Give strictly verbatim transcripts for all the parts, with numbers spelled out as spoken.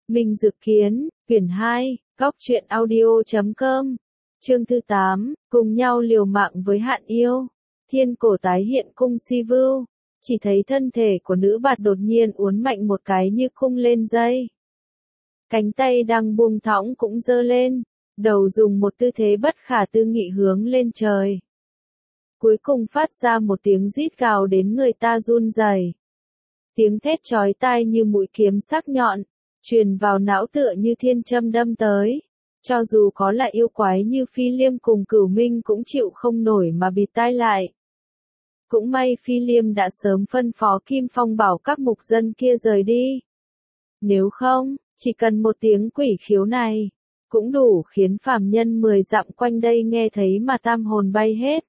Minh Dực Kiến, quyển hai, góc truyện audio chấm com, chương thứ tám, cùng nhau liều mạng với hạn yêu. Thiên cổ tái hiện cung si vưu, chỉ thấy thân thể của nữ bạt đột nhiên uốn mạnh một cái như khung lên dây. Cánh tay đang buông thõng cũng giơ lên, đầu dùng một tư thế bất khả tư nghị hướng lên trời. Cuối cùng phát ra một tiếng rít gào đến người ta run rẩy. Tiếng thét chói tai như mũi kiếm sắc nhọn, truyền vào não tựa như thiên châm đâm tới. Cho dù có là yêu quái như Phi Liêm cùng Cửu Minh cũng chịu không nổi mà bịt tai lại. Cũng may Phi Liêm đã sớm phân phó Kim Phong bảo các mục dân kia rời đi. Nếu không, chỉ cần một tiếng quỷ khiếu này, cũng đủ khiến phàm nhân mười dặm quanh đây nghe thấy mà tam hồn bay hết.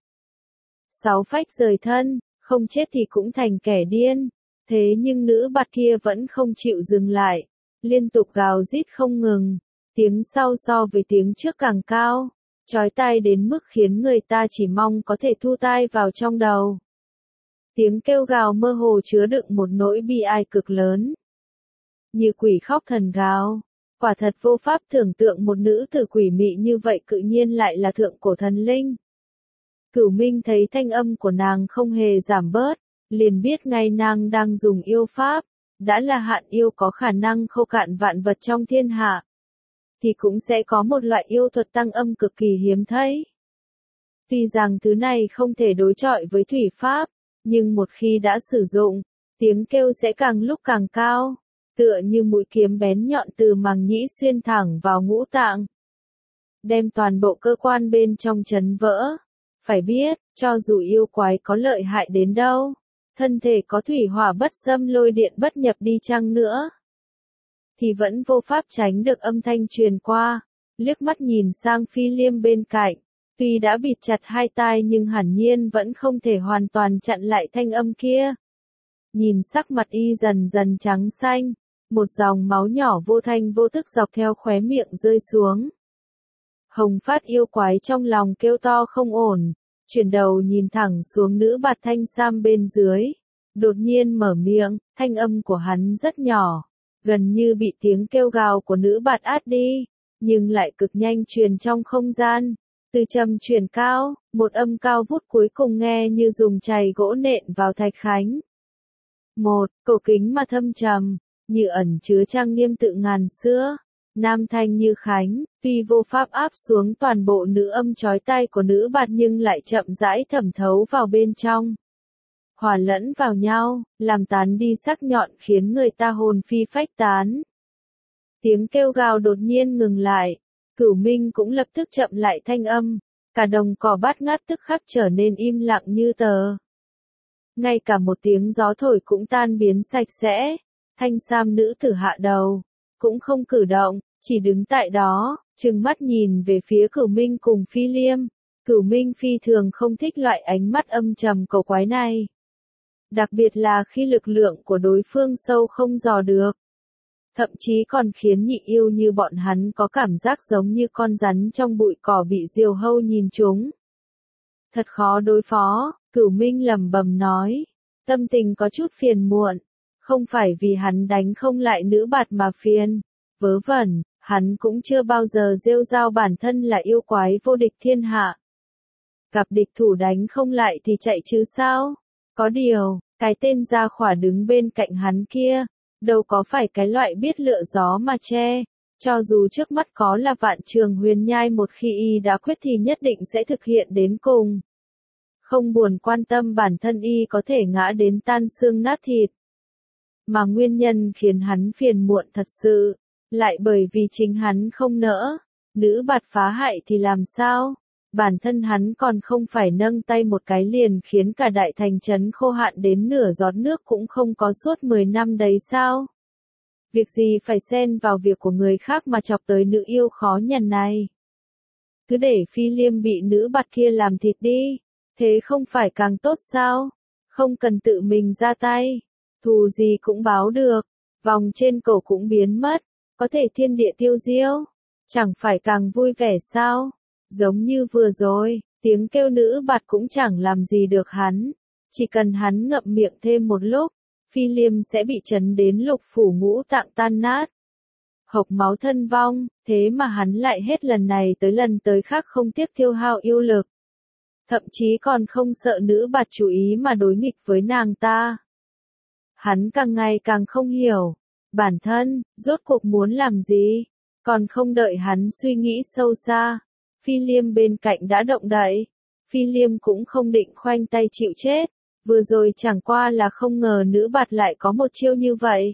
Sáu phách rời thân, không chết thì cũng thành kẻ điên. Thế nhưng nữ bạt kia vẫn không chịu dừng lại, liên tục gào rít không ngừng, tiếng sau so với tiếng trước càng cao, chói tai đến mức khiến người ta chỉ mong có thể thu tai vào trong đầu. Tiếng kêu gào mơ hồ chứa đựng một nỗi bi ai cực lớn. Như quỷ khóc thần gào, quả thật vô pháp tưởng tượng một nữ tử quỷ mị như vậy cự nhiên lại là thượng cổ thần linh. Cửu Minh thấy thanh âm của nàng không hề giảm bớt, liền biết ngay nàng đang dùng yêu pháp, đã là hạn yêu có khả năng khô cạn vạn vật trong thiên hạ, thì cũng sẽ có một loại yêu thuật tăng âm cực kỳ hiếm thấy. Tuy rằng thứ này không thể đối chọi với thủy pháp, nhưng một khi đã sử dụng, tiếng kêu sẽ càng lúc càng cao, tựa như mũi kiếm bén nhọn từ màng nhĩ xuyên thẳng vào ngũ tạng, đem toàn bộ cơ quan bên trong chấn vỡ. Phải biết, cho dù yêu quái có lợi hại đến đâu, thân thể có thủy hỏa bất xâm lôi điện bất nhập đi chăng nữa, thì vẫn vô pháp tránh được âm thanh truyền qua. Liếc mắt nhìn sang Phi Liêm bên cạnh, tuy đã bịt chặt hai tai nhưng hẳn nhiên vẫn không thể hoàn toàn chặn lại thanh âm kia. Nhìn sắc mặt y dần dần trắng xanh, một dòng máu nhỏ vô thanh vô tức dọc theo khóe miệng rơi xuống. Hồng Phát yêu quái trong lòng kêu to không ổn, chuyển đầu nhìn thẳng xuống nữ bạt thanh sam bên dưới, đột nhiên mở miệng, thanh âm của hắn rất nhỏ, gần như bị tiếng kêu gào của nữ bạt át đi, nhưng lại cực nhanh truyền trong không gian, từ trầm truyền cao, một âm cao vút cuối cùng nghe như dùng chày gỗ nện vào thạch khánh. Một, cổ kính mà thâm trầm, như ẩn chứa trang nghiêm tự ngàn xưa. Nam thanh như khánh, tuy vô pháp áp xuống toàn bộ nữ âm chói tai của nữ bạt nhưng lại chậm rãi thẩm thấu vào bên trong. Hòa lẫn vào nhau, làm tán đi sắc nhọn khiến người ta hồn phi phách tán. Tiếng kêu gào đột nhiên ngừng lại, Cửu Minh cũng lập tức chậm lại thanh âm, cả đồng cỏ bát ngát tức khắc trở nên im lặng như tờ. Ngay cả một tiếng gió thổi cũng tan biến sạch sẽ, thanh sam nữ tử hạ đầu, cũng không cử động, chỉ đứng tại đó, trừng mắt nhìn về phía Cửu Minh cùng Phi Liêm. Cửu Minh phi thường không thích loại ánh mắt âm trầm cổ quái này. Đặc biệt là khi lực lượng của đối phương sâu không dò được. Thậm chí còn khiến nhị yêu như bọn hắn có cảm giác giống như con rắn trong bụi cỏ bị diều hâu nhìn chúng. Thật khó đối phó, Cửu Minh lẩm bẩm nói, tâm tình có chút phiền muộn. Không phải vì hắn đánh không lại nữ bạt mà phiền, vớ vẩn, hắn cũng chưa bao giờ rêu rao bản thân là yêu quái vô địch thiên hạ. Gặp địch thủ đánh không lại thì chạy chứ sao? Có điều, cái tên Gia Khỏa đứng bên cạnh hắn kia, đâu có phải cái loại biết lựa gió mà che, cho dù trước mắt có là Vạn Trường Huyền Nhai một khi y đã quyết thì nhất định sẽ thực hiện đến cùng. Không buồn quan tâm bản thân y có thể ngã đến tan xương nát thịt. Mà nguyên nhân khiến hắn phiền muộn thật sự, lại bởi vì chính hắn không nỡ, nữ bạt phá hại thì làm sao, bản thân hắn còn không phải nâng tay một cái liền khiến cả đại thành trấn khô hạn đến nửa giọt nước cũng không có suốt mười năm đấy sao. Việc gì phải xen vào việc của người khác mà chọc tới nữ yêu khó nhằn này. Cứ để Phi Liêm bị nữ bạt kia làm thịt đi, thế không phải càng tốt sao, không cần tự mình ra tay. Thù gì cũng báo được, vòng trên cổ cũng biến mất, có thể thiên địa tiêu diêu, chẳng phải càng vui vẻ sao? Giống như vừa rồi, tiếng kêu nữ bạt cũng chẳng làm gì được hắn, chỉ cần hắn ngậm miệng thêm một lúc, Phi Liêm sẽ bị chấn đến lục phủ ngũ tạng tan nát. hộc máu thân vong, thế mà hắn lại hết lần này tới lần tới khác không tiếc tiêu hao yêu lực. Thậm chí còn không sợ nữ bạt chú ý mà đối nghịch với nàng ta. Hắn càng ngày càng không hiểu, bản thân, rốt cuộc muốn làm gì, còn không đợi hắn suy nghĩ sâu xa. Phi Liêm bên cạnh đã động đậy, Phi Liêm cũng không định khoanh tay chịu chết, vừa rồi chẳng qua là không ngờ nữ bạt lại có một chiêu như vậy.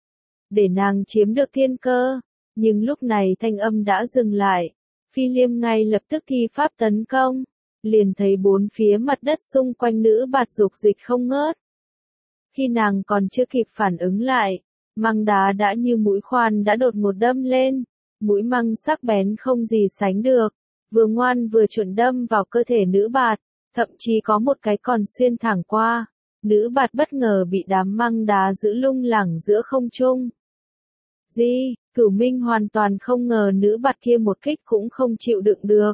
Để nàng chiếm được thiên cơ, nhưng lúc này thanh âm đã dừng lại, Phi Liêm ngay lập tức thi pháp tấn công, liền thấy bốn phía mặt đất xung quanh nữ bạt dục dịch không ngớt. Khi nàng còn chưa kịp phản ứng lại, măng đá đã như mũi khoan đã đột ngột đâm lên, mũi măng sắc bén không gì sánh được, vừa ngoan vừa chuẩn đâm vào cơ thể nữ bạt, thậm chí có một cái còn xuyên thẳng qua. Nữ bạt bất ngờ bị đám măng đá giữ lung lẳng giữa không trung. Di, Cửu Minh hoàn toàn không ngờ nữ bạt kia một kích cũng không chịu đựng được.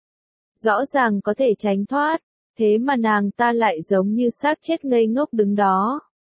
Rõ ràng có thể tránh thoát, thế mà nàng ta lại giống như xác chết ngây ngốc đứng đó.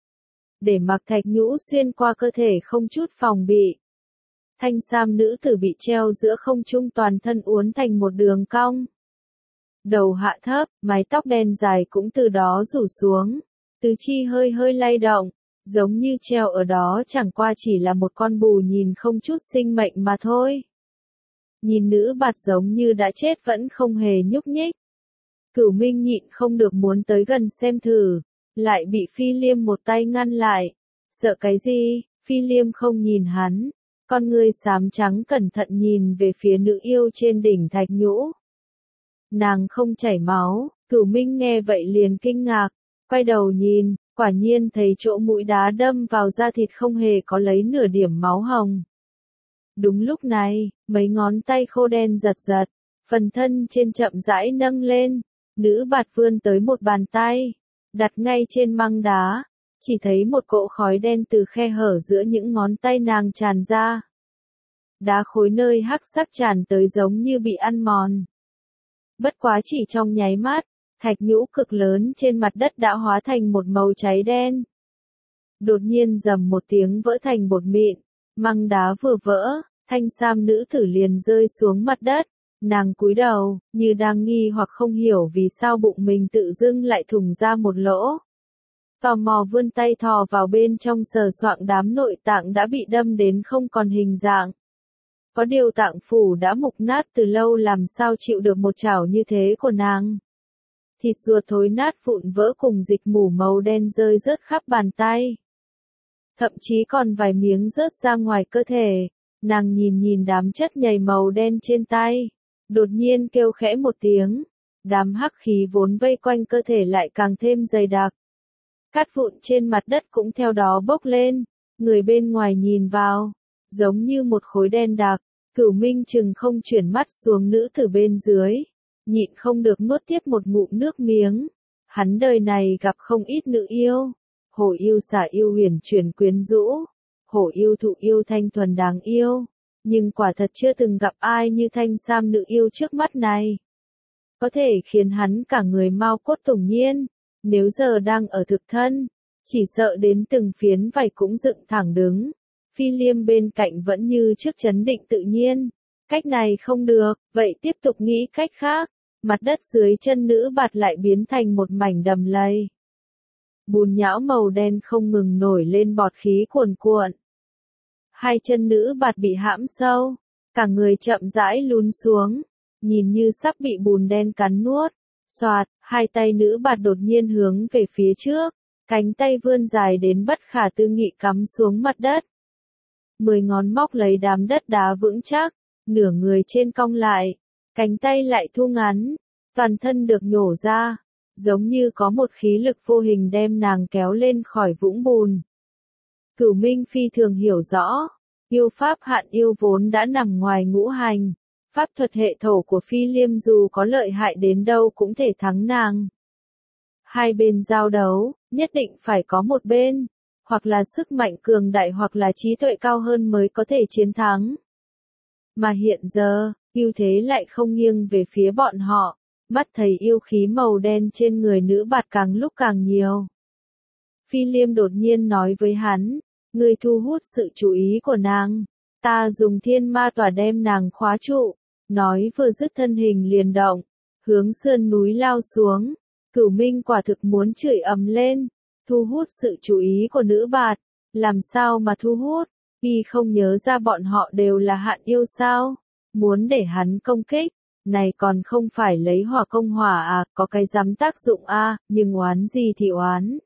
Để mặc thạch nhũ xuyên qua cơ thể không chút phòng bị. Thanh sam nữ tử bị treo giữa không trung toàn thân uốn thành một đường cong. Đầu hạ thấp, mái tóc đen dài cũng từ đó rủ xuống, tứ chi hơi hơi lay động, giống như treo ở đó chẳng qua chỉ là một con bù nhìn không chút sinh mệnh mà thôi. Nhìn nữ bạt giống như đã chết vẫn không hề nhúc nhích. Cửu Minh nhịn không được muốn tới gần xem thử, lại bị Phi Liêm một tay ngăn lại. Sợ cái gì? Phi Liêm không nhìn hắn, con ngươi xám trắng cẩn thận nhìn về phía nữ yêu trên đỉnh thạch nhũ. Nàng không chảy máu, Cửu Minh nghe vậy liền kinh ngạc, quay đầu nhìn, quả nhiên thấy chỗ mũi đá đâm vào da thịt không hề có lấy nửa điểm máu hồng. Đúng lúc này, mấy ngón tay khô đen giật giật, phần thân trên chậm rãi nâng lên, nữ bạt vươn tới một bàn tay, đặt ngay trên măng đá, chỉ thấy một cỗ khói đen từ khe hở giữa những ngón tay nàng tràn ra. Đá khối nơi hắc sắc tràn tới giống như bị ăn mòn. Bất quá chỉ trong nháy mắt, thạch nhũ cực lớn trên mặt đất đã hóa thành một màu cháy đen. Đột nhiên rầm một tiếng vỡ thành bột mịn, măng đá vừa vỡ, thanh sam nữ tử liền rơi xuống mặt đất, nàng cúi đầu, như đang nghi hoặc không hiểu vì sao bụng mình tự dưng lại thủng ra một lỗ. Tò mò vươn tay thò vào bên trong sờ soạng đám nội tạng đã bị đâm đến không còn hình dạng. Có điều tạng phủ đã mục nát từ lâu làm sao chịu được một chảo như thế của nàng. Thịt ruột thối nát vụn vỡ cùng dịch mủ màu đen rơi rớt khắp bàn tay. Thậm chí còn vài miếng rớt ra ngoài cơ thể, nàng nhìn nhìn đám chất nhầy màu đen trên tay, đột nhiên kêu khẽ một tiếng, đám hắc khí vốn vây quanh cơ thể lại càng thêm dày đặc. Cát vụn trên mặt đất cũng theo đó bốc lên, người bên ngoài nhìn vào, giống như một khối đen đặc, Cửu Minh chừng không chuyển mắt xuống nữ tử bên dưới, nhịn không được nuốt tiếp một ngụm nước miếng. Hắn đời này gặp không ít nữ yêu, hổ yêu xả yêu huyền chuyển quyến rũ, hổ yêu thụ yêu thanh thuần đáng yêu, nhưng quả thật chưa từng gặp ai như thanh sam nữ yêu trước mắt này. Có thể khiến hắn cả người mau cốt tủng nhiên, nếu giờ đang ở thực thân, chỉ sợ đến từng phiến vảy cũng dựng thẳng đứng. Phi Liêm bên cạnh vẫn như trước trấn định tự nhiên, cách này không được, vậy tiếp tục nghĩ cách khác. Mặt đất dưới chân nữ bạt lại biến thành một mảnh đầm lầy. Bùn nhão màu đen không ngừng nổi lên bọt khí cuồn cuộn. Hai chân nữ bạt bị hãm sâu, cả người chậm rãi lún xuống, nhìn như sắp bị bùn đen cắn nuốt. Xoạt, hai tay nữ bạt đột nhiên hướng về phía trước, cánh tay vươn dài đến bất khả tư nghị cắm xuống mặt đất. Mười ngón móc lấy đám đất đá vững chắc, nửa người trên cong lại, cánh tay lại thu ngắn, toàn thân được nhổ ra, giống như có một khí lực vô hình đem nàng kéo lên khỏi vũng bùn. Cửu Minh phi thường hiểu rõ, yêu pháp hạn yêu vốn đã nằm ngoài ngũ hành, pháp thuật hệ thổ của Phi Liêm dù có lợi hại đến đâu cũng thể thắng nàng. Hai bên giao đấu, nhất định phải có một bên, hoặc là sức mạnh cường đại hoặc là trí tuệ cao hơn mới có thể chiến thắng. Mà hiện giờ, ưu thế lại không nghiêng về phía bọn họ, mắt thấy yêu khí màu đen trên người nữ bạt càng lúc càng nhiều. Phi Liêm đột nhiên nói với hắn, ngươi thu hút sự chú ý của nàng, Ta dùng thiên ma tỏa đem nàng khóa trụ, nói vừa dứt thân hình liền động, hướng sườn núi lao xuống. Cửu Minh quả thực muốn chửi ầm lên, thu hút sự chú ý của nữ bạt, làm sao mà thu hút, y không nhớ ra bọn họ đều là Hạn Yêu sao, muốn để hắn công kích, này còn không phải lấy hỏa công hỏa à, có cái dám tác dụng a, à, nhưng oán gì thì oán.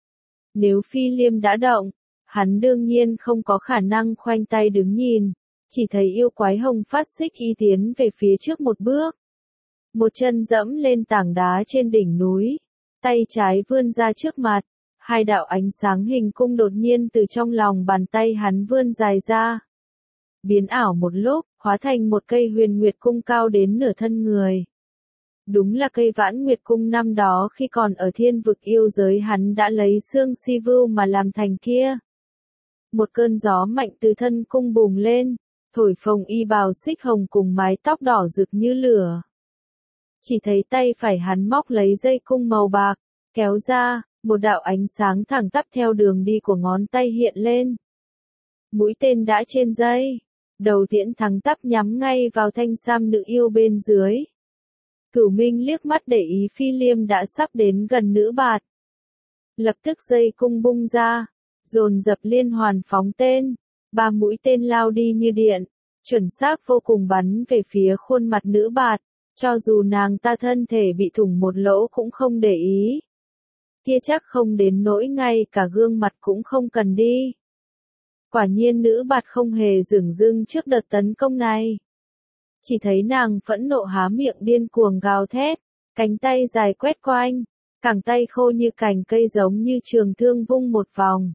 Nếu Phi Liêm đã động, hắn đương nhiên không có khả năng khoanh tay đứng nhìn, chỉ thấy yêu quái hồng phát xích y tiến về phía trước một bước. Một chân dẫm lên tảng đá trên đỉnh núi, tay trái vươn ra trước mặt, hai đạo ánh sáng hình cung đột nhiên từ trong lòng bàn tay hắn vươn dài ra. Biến ảo một lúc, hóa thành một cây huyền nguyệt cung cao đến nửa thân người. Đúng là cây vãn nguyệt cung năm đó khi còn ở thiên vực yêu giới hắn đã lấy xương si vưu mà làm thành kia. Một cơn gió mạnh từ thân cung bùng lên, thổi phồng y bào xích hồng cùng mái tóc đỏ rực như lửa. Chỉ thấy tay phải hắn móc lấy dây cung màu bạc, kéo ra, một đạo ánh sáng thẳng tắp theo đường đi của ngón tay hiện lên. Mũi tên đã trên dây, đầu tiễn thẳng tắp nhắm ngay vào thanh sam nữ yêu bên dưới. Cửu Minh liếc mắt để ý Phi Liêm đã sắp đến gần nữ bạt. Lập tức dây cung bung ra, dồn dập liên hoàn phóng tên, ba mũi tên lao đi như điện, chuẩn xác vô cùng bắn về phía khuôn mặt nữ bạt, cho dù nàng ta thân thể bị thủng một lỗ cũng không để ý. Kia chắc không đến nỗi ngay cả gương mặt cũng không cần đi. Quả nhiên nữ bạt không hề dửng dưng trước đợt tấn công này. Chỉ thấy nàng phẫn nộ há miệng điên cuồng gào thét, cánh tay dài quét quanh, cẳng tay khô như cành cây giống như trường thương vung một vòng.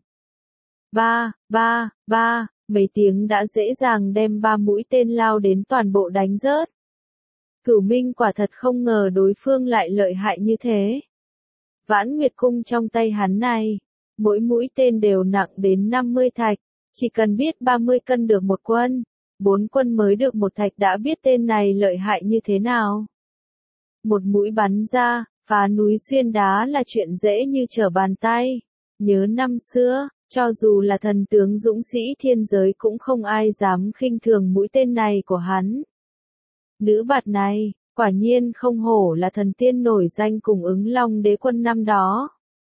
Ba, ba, ba, mấy tiếng đã dễ dàng đem ba mũi tên lao đến toàn bộ đánh rớt. Cửu Minh quả thật không ngờ đối phương lại lợi hại như thế. Vãn Nguyệt Cung trong tay hắn này, mỗi mũi tên đều nặng đến năm mươi thạch, chỉ cần biết ba mươi cân được một quân, bốn quân mới được một thạch đã biết tên này lợi hại như thế nào. Một mũi bắn ra, phá núi xuyên đá là chuyện dễ như trở bàn tay. Nhớ năm xưa, cho dù là thần tướng dũng sĩ thiên giới cũng không ai dám khinh thường mũi tên này của hắn. Nữ bạt này, quả nhiên không hổ là thần tiên nổi danh cùng Ứng Long đế quân năm đó.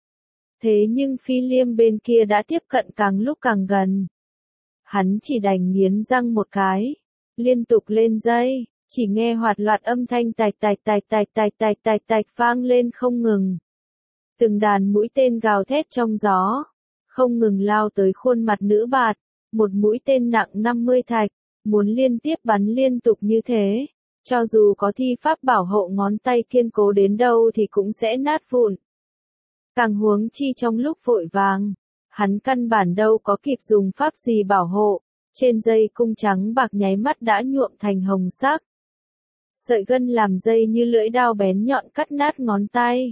Thế nhưng Phi Liêm bên kia đã tiếp cận càng lúc càng gần. Hắn chỉ đành nghiến răng một cái, liên tục lên dây, chỉ nghe hoạt loạt âm thanh tạch tạch tạch tạch tạch tạch tạch tạch vang lên không ngừng. Từng đàn mũi tên gào thét trong gió, không ngừng lao tới khuôn mặt nữ bạt, một mũi tên nặng năm mươi thạch, muốn liên tiếp bắn liên tục như thế, cho dù có thi pháp bảo hộ ngón tay kiên cố đến đâu thì cũng sẽ nát vụn. Càng huống chi trong lúc vội vàng, hắn căn bản đâu có kịp dùng pháp gì bảo hộ, trên dây cung trắng bạc nháy mắt đã nhuộm thành hồng sắc. Sợi gân làm dây như lưỡi dao bén nhọn cắt nát ngón tay.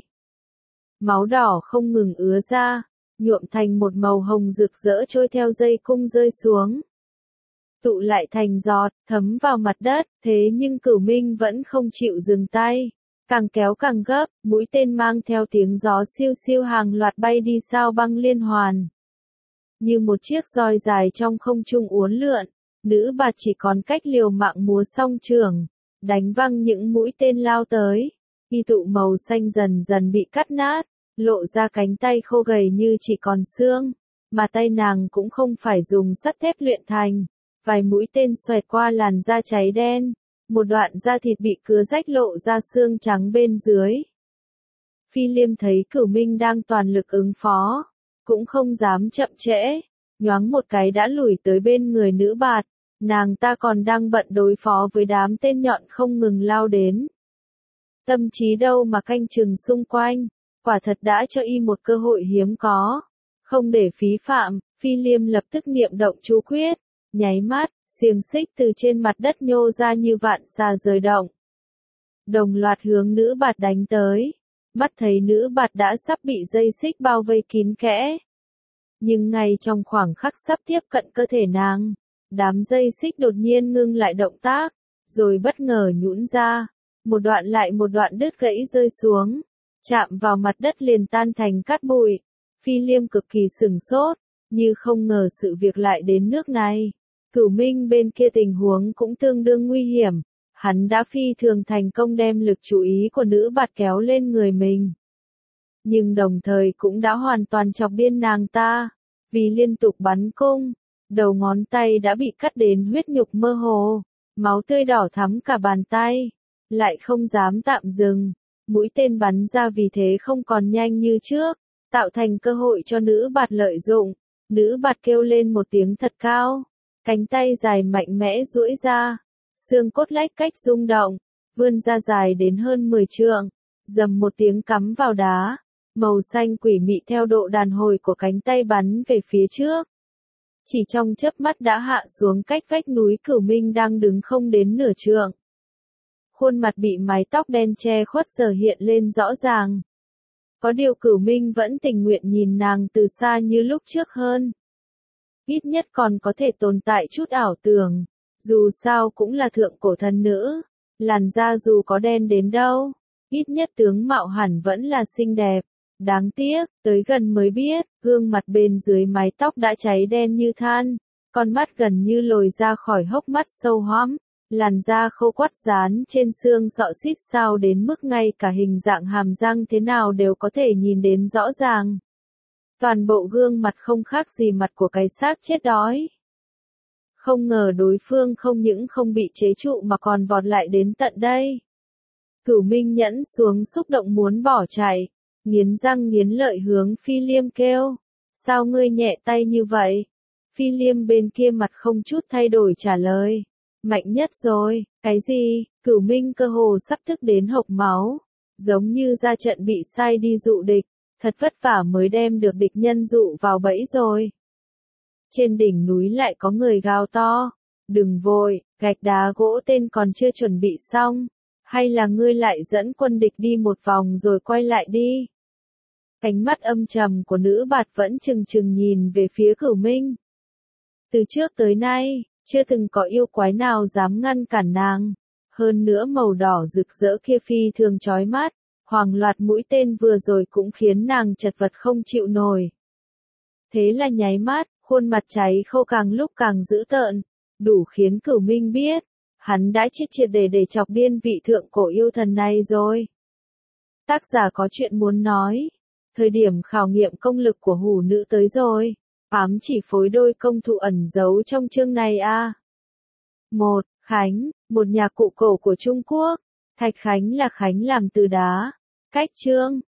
Máu đỏ không ngừng ứa ra, nhuộm thành một màu hồng rực rỡ trôi theo dây cung rơi xuống. Tụ lại thành giọt, thấm vào mặt đất, thế nhưng Cửu Minh vẫn không chịu dừng tay. Càng kéo càng gấp, mũi tên mang theo tiếng gió siêu siêu hàng loạt bay đi sao băng liên hoàn. Như một chiếc roi dài trong không trung uốn lượn, nữ bạt chỉ còn cách liều mạng múa song trường, đánh văng những mũi tên lao tới. Y tụ màu xanh dần dần bị cắt nát, lộ ra cánh tay khô gầy như chỉ còn xương, mà tay nàng cũng không phải dùng sắt thép luyện thành. Vài mũi tên xoẹt qua làn da cháy đen, một đoạn da thịt bị cứa rách lộ ra xương trắng bên dưới. Phi Liêm thấy Cửu Minh đang toàn lực ứng phó, cũng không dám chậm trễ, nhoáng một cái đã lùi tới bên người nữ bạt, nàng ta còn đang bận đối phó với đám tên nhọn không ngừng lao đến. Tâm trí đâu mà canh chừng xung quanh, quả thật đã cho y một cơ hội hiếm có. Không để phí phạm, Phi Liêm lập tức niệm động chú quyết, nháy mắt, xiềng xích từ trên mặt đất nhô ra như vạn xà rời động. Đồng loạt hướng nữ bạt đánh tới, mắt thấy nữ bạt đã sắp bị dây xích bao vây kín kẽ. Nhưng ngay trong khoảng khắc sắp tiếp cận cơ thể nàng, đám dây xích đột nhiên ngưng lại động tác, rồi bất ngờ nhũn ra, một đoạn lại một đoạn đứt gãy rơi xuống, chạm vào mặt đất liền tan thành cát bụi. Phi Liêm cực kỳ sửng sốt, như không ngờ sự việc lại đến nước này. Cửu Minh bên kia tình huống cũng tương đương nguy hiểm, hắn đã phi thường thành công đem lực chú ý của nữ bạt kéo lên người mình. Nhưng đồng thời cũng đã hoàn toàn chọc điên nàng ta, vì liên tục bắn cung, đầu ngón tay đã bị cắt đến huyết nhục mơ hồ, máu tươi đỏ thắm cả bàn tay, lại không dám tạm dừng, mũi tên bắn ra vì thế không còn nhanh như trước, tạo thành cơ hội cho nữ bạt lợi dụng, nữ bạt kêu lên một tiếng thật cao, cánh tay dài mạnh mẽ duỗi ra, xương cốt lách cách rung động, vươn ra dài đến hơn mười trượng, dầm một tiếng cắm vào đá, màu xanh quỷ mị theo độ đàn hồi của cánh tay bắn về phía trước. Chỉ trong chớp mắt đã hạ xuống cách vách núi Cửu Minh đang đứng không đến nửa trượng. Khuôn mặt bị mái tóc đen che khuất giờ hiện lên rõ ràng. Có điều Cửu Minh vẫn tình nguyện nhìn nàng từ xa như lúc trước hơn. Ít nhất còn có thể tồn tại chút ảo tưởng, dù sao cũng là thượng cổ thần nữ, làn da dù có đen đến đâu, ít nhất tướng mạo hẳn vẫn là xinh đẹp. Đáng tiếc, tới gần mới biết, gương mặt bên dưới mái tóc đã cháy đen như than, con mắt gần như lồi ra khỏi hốc mắt sâu hoắm, làn da khô quắt dán trên xương sọ xít sao đến mức ngay cả hình dạng hàm răng thế nào đều có thể nhìn đến rõ ràng. Toàn bộ gương mặt không khác gì mặt của cái xác chết đói. Không ngờ đối phương không những không bị chế trụ mà còn vọt lại đến tận đây. Cửu Minh nhẫn xuống xúc động muốn bỏ chạy, nghiến răng nghiến lợi hướng Phi Liêm kêu, sao ngươi nhẹ tay như vậy? Phi Liêm bên kia mặt không chút thay đổi trả lời, mạnh nhất rồi, cái gì? Cửu Minh cơ hồ sắp tức đến hộc máu, giống như ra trận bị sai đi dụ địch, thật vất vả mới đem được địch nhân dụ vào bẫy rồi. Trên đỉnh núi lại có người gào to, đừng vội, gạch đá gỗ tên còn chưa chuẩn bị xong, hay là ngươi lại dẫn quân địch đi một vòng rồi quay lại đi. Ánh mắt âm trầm của nữ bạt vẫn trừng trừng nhìn về phía Cửu Minh. Từ trước tới nay, chưa từng có yêu quái nào dám ngăn cản nàng. Hơn nữa màu đỏ rực rỡ kia phi thường chói mắt, hoàng loạt mũi tên vừa rồi cũng khiến nàng chật vật không chịu nổi. Thế là nháy mắt, khuôn mặt cháy khô càng lúc càng dữ tợn, đủ khiến Cửu Minh biết, hắn đã chết triệt để để chọc điên vị thượng cổ yêu thần này rồi. Tác giả có chuyện muốn nói. Thời điểm khảo nghiệm công lực của hủ nữ tới rồi. Ám chỉ phối đôi công thụ ẩn giấu trong chương này a. À. một. Khánh, một nhà cụ cổ của Trung Quốc. Thạch Khánh là khánh làm từ đá. Cách chương,